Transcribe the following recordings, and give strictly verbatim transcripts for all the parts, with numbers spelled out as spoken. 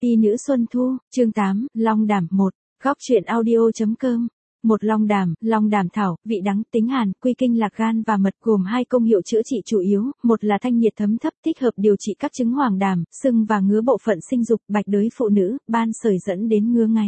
Ti nữ Xuân Thu, chương tám, Long Đảm một, góc truyện audio.com. Một long đảm, long đảm thảo, vị đắng, tính hàn, quy kinh lạc gan và mật gồm hai công hiệu chữa trị chủ yếu, một là thanh nhiệt thấm thấp thích hợp điều trị các chứng hoàng đảm, sưng và ngứa bộ phận sinh dục, bạch đới phụ nữ, ban sởi dẫn đến ngứa ngáy.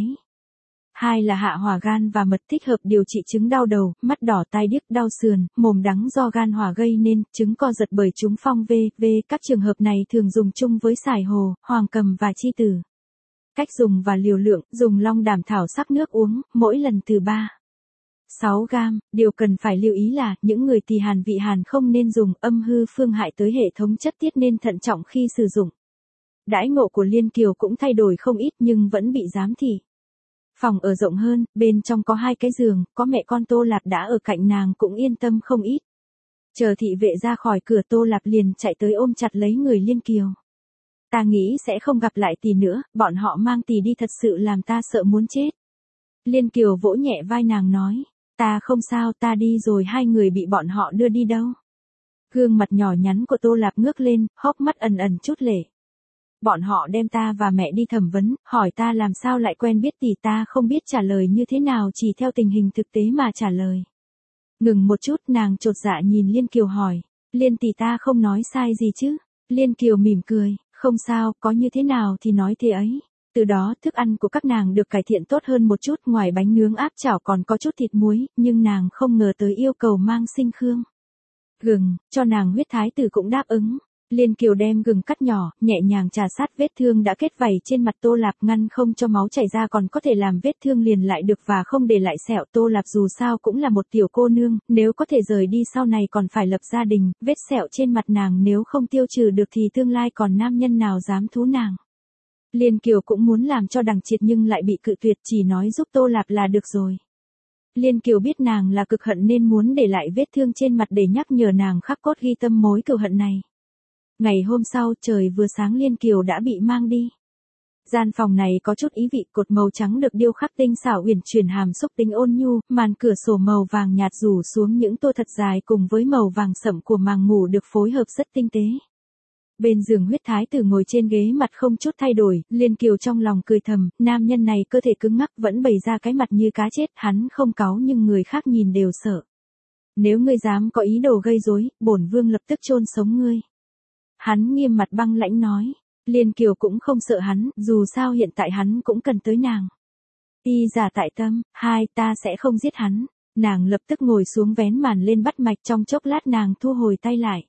Hai là hạ hỏa gan và mật thích hợp điều trị chứng đau đầu, mắt đỏ tai điếc, đau sườn, mồm đắng do gan hỏa gây nên, chứng co giật bởi trúng phong v, v. Các trường hợp này thường dùng chung với sải hồ, hoàng cầm và chi tử. Cách dùng và liều lượng, dùng long đảm thảo sắc nước uống, mỗi lần từ ba đến sáu gam. Điều cần phải lưu ý là, những người tỳ hàn vị hàn không nên dùng, âm hư phương hại tới hệ thống chất tiết nên thận trọng khi sử dụng. Đãi ngộ của Liên Kiều cũng thay đổi không ít nhưng vẫn bị giám thị. Phòng ở rộng hơn, bên trong có hai cái giường, có mẹ con Tô Lạp đã ở cạnh nàng cũng yên tâm không ít. Chờ thị vệ ra khỏi cửa, Tô Lạp liền chạy tới ôm chặt lấy người Liên Kiều. Ta nghĩ sẽ không gặp lại tỳ nữa, bọn họ mang tỳ đi thật sự làm ta sợ muốn chết. Liên Kiều vỗ nhẹ vai nàng nói, ta không sao, ta đi rồi. Hai người bị bọn họ đưa đi đâu? Gương mặt nhỏ nhắn của Tô Lạp ngước lên, hốc mắt ẩn ẩn chút lệ. Bọn họ đem ta và mẹ đi thẩm vấn, hỏi ta làm sao lại quen biết tỳ, ta không biết trả lời như thế nào, chỉ theo tình hình thực tế mà trả lời. Ngừng một chút, nàng chột dạ nhìn Liên Kiều hỏi, Liên tỳ ta không nói sai gì chứ? Liên Kiều mỉm cười, không sao, có như thế nào thì nói thế ấy. Từ đó, thức ăn của các nàng được cải thiện tốt hơn một chút, ngoài bánh nướng áp chảo còn có chút thịt muối, nhưng nàng không ngờ tới yêu cầu mang sinh khương. Gừng, cho nàng huyết thái tử cũng đáp ứng. Liên Kiều đem gừng cắt nhỏ, nhẹ nhàng chà sát vết thương đã kết vảy trên mặt Tô Lạp, ngăn không cho máu chảy ra, còn có thể làm vết thương liền lại được và không để lại sẹo. Tô Lạp dù sao cũng là một tiểu cô nương, nếu có thể rời đi sau này còn phải lập gia đình, vết sẹo trên mặt nàng nếu không tiêu trừ được thì tương lai còn nam nhân nào dám thú nàng. Liên Kiều cũng muốn làm cho đằng triệt nhưng lại bị cự tuyệt, chỉ nói giúp Tô Lạp là được rồi. Liên Kiều biết nàng là cực hận nên muốn để lại vết thương trên mặt để nhắc nhở nàng khắc cốt ghi tâm mối cừu hận này. Ngày hôm sau, trời vừa sáng Liên Kiều đã bị mang đi. Gian phòng này có chút ý vị, cột màu trắng được điêu khắc tinh xảo uyển chuyển hàm xúc tính ôn nhu, màn cửa sổ màu vàng nhạt rủ xuống những tua thật dài cùng với màu vàng sẫm của màng ngủ được phối hợp rất tinh tế. Bên giường huyết thái tử ngồi trên ghế, mặt không chút thay đổi. Liên Kiều trong lòng cười thầm, nam nhân này cơ thể cứng ngắc vẫn bày ra cái mặt như cá chết, hắn không cáu nhưng người khác nhìn đều sợ. Nếu ngươi dám có ý đồ gây rối, bổn vương lập tức chôn sống ngươi. Hắn nghiêm mặt băng lãnh nói. Liên Kiều cũng không sợ hắn, dù sao hiện tại hắn cũng cần tới nàng. Y giả tại tâm, hai, ta sẽ không giết hắn. Nàng lập tức ngồi xuống vén màn lên bắt mạch, trong chốc lát nàng thu hồi tay lại.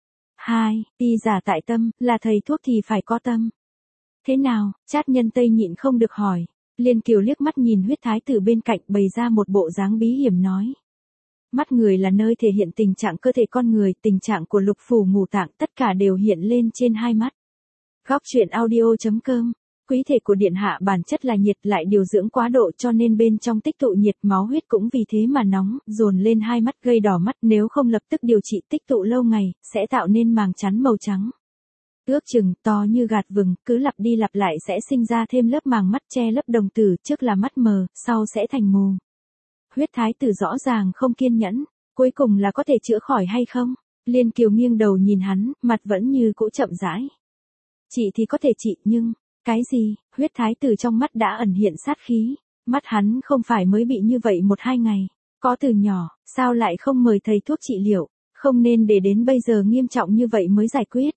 Hai, y giả tại tâm, là thầy thuốc thì phải có tâm. Thế nào? Trát Nhân Tây nhịn không được hỏi. Liên Kiều liếc mắt nhìn huyết thái tử bên cạnh, bày ra một bộ dáng bí hiểm nói. Mắt người là nơi thể hiện tình trạng cơ thể con người, tình trạng của lục phủ ngũ tạng, tất cả đều hiện lên trên hai mắt. Góc truyện audio.com. Quý thể của điện hạ bản chất là nhiệt, lại điều dưỡng quá độ cho nên bên trong tích tụ nhiệt, máu huyết cũng vì thế mà nóng, dồn lên hai mắt gây đỏ mắt, nếu không lập tức điều trị tích tụ lâu ngày, sẽ tạo nên màng chắn màu trắng. Ước chừng to như gạt vừng, cứ lặp đi lặp lại sẽ sinh ra thêm lớp màng mắt che lấp đồng tử, trước là mắt mờ, sau sẽ thành mù. Huyết thái tử rõ ràng không kiên nhẫn, cuối cùng là có thể chữa khỏi hay không? Liên Kiều nghiêng đầu nhìn hắn, mặt vẫn như cũ chậm rãi. Chị thì có thể trị nhưng... Cái gì? Huyết thái tử trong mắt đã ẩn hiện sát khí. Mắt hắn không phải mới bị như vậy một hai ngày. Có từ nhỏ, sao lại không mời thầy thuốc trị liệu, không nên để đến bây giờ nghiêm trọng như vậy mới giải quyết.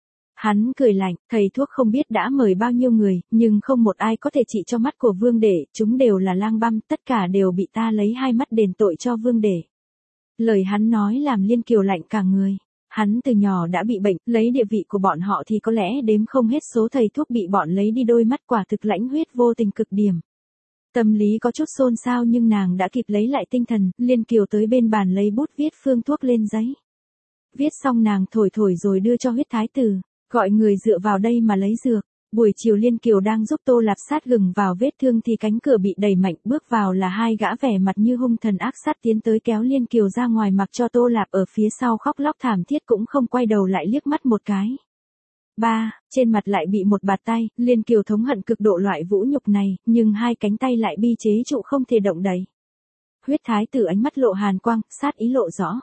Hắn cười lạnh, thầy thuốc không biết đã mời bao nhiêu người, nhưng không một ai có thể trị cho mắt của vương đệ, chúng đều là lang băm, tất cả đều bị ta lấy hai mắt đền tội cho vương đệ. Lời hắn nói làm Liên Kiều lạnh cả người. Hắn từ nhỏ đã bị bệnh, lấy địa vị của bọn họ thì có lẽ đếm không hết số thầy thuốc bị bọn lấy đi đôi mắt, quả thực lãnh huyết vô tình cực điểm. Tâm lý có chút xôn xao nhưng nàng đã kịp lấy lại tinh thần, Liên Kiều tới bên bàn lấy bút viết phương thuốc lên giấy. Viết xong nàng thổi thổi rồi đưa cho huyết thái tử, gọi người dựa vào đây mà lấy dược. Buổi chiều Liên Kiều đang giúp Tô Lạp sát gừng vào vết thương thì cánh cửa bị đẩy mạnh, bước vào là hai gã vẻ mặt như hung thần ác sát tiến tới kéo Liên Kiều ra ngoài, mặc cho Tô Lạp ở phía sau khóc lóc thảm thiết cũng không quay đầu lại liếc mắt một cái. Ba, trên mặt lại bị một bạt tay, Liên Kiều thống hận cực độ loại vũ nhục này, nhưng hai cánh tay lại bi chế trụ không thể động đậy. Huyết thái tử ánh mắt lộ hàn quang, sát ý lộ rõ.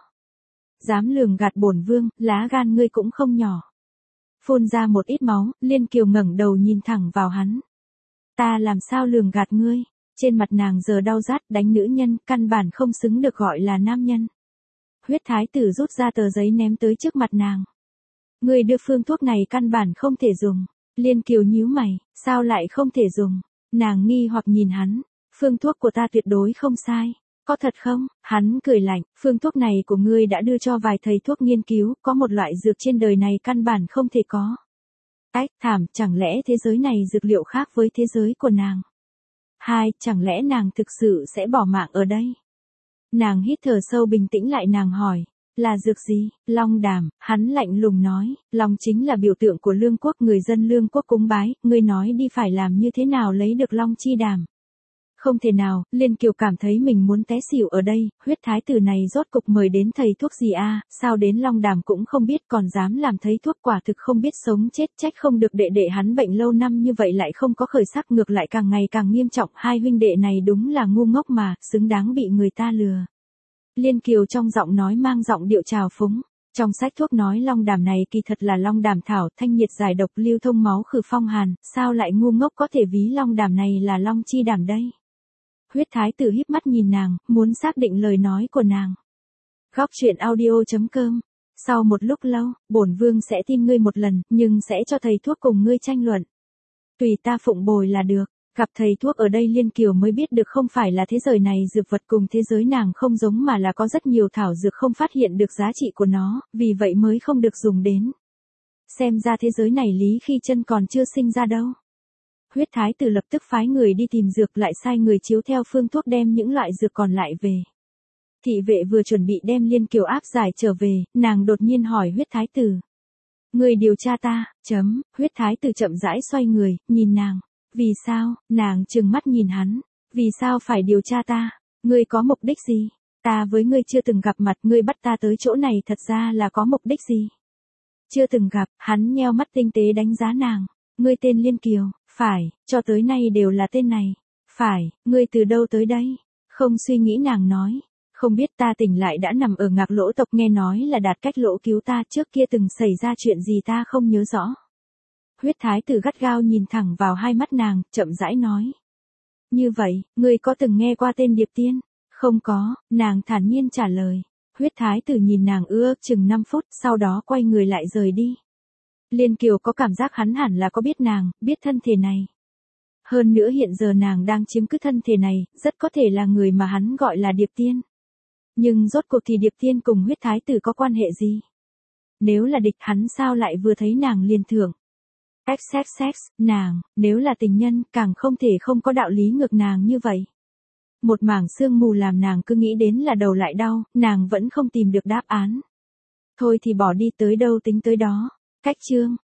Dám lường gạt bổn vương, lá gan ngươi cũng không nhỏ. Phun ra một ít máu, Liên Kiều ngẩng đầu nhìn thẳng vào hắn. Ta làm sao lường gạt ngươi? Trên mặt nàng giờ đau rát, đánh nữ nhân, căn bản không xứng được gọi là nam nhân. Huyết thái tử rút ra tờ giấy ném tới trước mặt nàng. Ngươi đưa phương thuốc này căn bản không thể dùng. Liên Kiều nhíu mày, sao lại không thể dùng? Nàng nghi hoặc nhìn hắn, phương thuốc của ta tuyệt đối không sai. Có thật không? Hắn cười lạnh, phương thuốc này của ngươi đã đưa cho vài thầy thuốc nghiên cứu, có một loại dược trên đời này căn bản không thể có. Ách, thảm, chẳng lẽ thế giới này dược liệu khác với thế giới của nàng? Hai, chẳng lẽ nàng thực sự sẽ bỏ mạng ở đây? Nàng hít thở sâu bình tĩnh lại, nàng hỏi, là dược gì? Long đàm, hắn lạnh lùng nói, long chính là biểu tượng của lương quốc, người dân lương quốc cúng bái, ngươi nói đi phải làm như thế nào lấy được long chi đàm? Không thể nào, Liên Kiều cảm thấy mình muốn té xỉu ở đây, huyết thái tử này rốt cục mời đến thầy thuốc gì a? Sao đến long đàm cũng không biết còn dám làm thầy thuốc, quả thực không biết sống chết, trách không được đệ đệ hắn bệnh lâu năm như vậy lại không có khởi sắc, ngược lại càng ngày càng nghiêm trọng, hai huynh đệ này đúng là ngu ngốc mà, xứng đáng bị người ta lừa. Liên Kiều trong giọng nói mang giọng điệu trào phúng. Trong sách thuốc nói long đàm này kỳ thật là long đàm thảo, thanh nhiệt giải độc, lưu thông máu, khử phong hàn, sao lại ngu ngốc có thể ví long đàm này là long chi đàm đây? Huyết thái tử híp mắt nhìn nàng, muốn xác định lời nói của nàng. Góc truyện audio chấm com. Sau một lúc lâu, bổn vương sẽ tin ngươi một lần, nhưng sẽ cho thầy thuốc cùng ngươi tranh luận. Tùy ta phụng bồi là được. Gặp thầy thuốc ở đây Liên Kiều mới biết được không phải là thế giới này dược vật cùng thế giới nàng không giống, mà là có rất nhiều thảo dược không phát hiện được giá trị của nó, vì vậy mới không được dùng đến. Xem ra thế giới này Lý Khi Chân còn chưa sinh ra đâu. Huyết thái tử lập tức phái người đi tìm dược, lại sai người chiếu theo phương thuốc đem những loại dược còn lại về. Thị vệ vừa chuẩn bị đem Liên Kiều áp giải trở về, nàng đột nhiên hỏi huyết thái tử. Người điều tra ta, chấm, huyết thái tử chậm rãi xoay người, nhìn nàng. Vì sao? Nàng trừng mắt nhìn hắn. Vì sao phải điều tra ta? Ngươi có mục đích gì? Ta với ngươi chưa từng gặp mặt, ngươi bắt ta tới chỗ này thật ra là có mục đích gì? Chưa từng gặp, hắn nheo mắt tinh tế đánh giá nàng. Ngươi tên Liên Kiều, phải, cho tới nay đều là tên này. Phải, ngươi từ đâu tới đây? Không suy nghĩ nàng nói. Không biết, ta tỉnh lại đã nằm ở Ngạc Lỗ tộc, nghe nói là Đạt Cách Lỗ cứu ta, trước kia từng xảy ra chuyện gì ta không nhớ rõ. Huyết thái tử gắt gao nhìn thẳng vào hai mắt nàng, chậm rãi nói. Như vậy, ngươi có từng nghe qua tên Điệp Tiên? Không có, nàng thản nhiên trả lời. Huyết thái tử nhìn nàng ước chừng năm phút, sau đó quay người lại rời đi. Liên Kiều có cảm giác hắn hẳn là có biết nàng, biết thân thể này. Hơn nữa hiện giờ nàng đang chiếm cứ thân thể này, rất có thể là người mà hắn gọi là Điệp Tiên. Nhưng rốt cuộc thì Điệp Tiên cùng huyết thái tử có quan hệ gì? Nếu là địch, hắn sao lại vừa thấy nàng liền thưởng? Sex sex sex, nàng, nếu là tình nhân, càng không thể không có đạo lý ngược nàng như vậy. Một mảng sương mù làm nàng cứ nghĩ đến là đầu lại đau, nàng vẫn không tìm được đáp án. Thôi thì bỏ đi, tới đâu tính tới đó. Cách chương.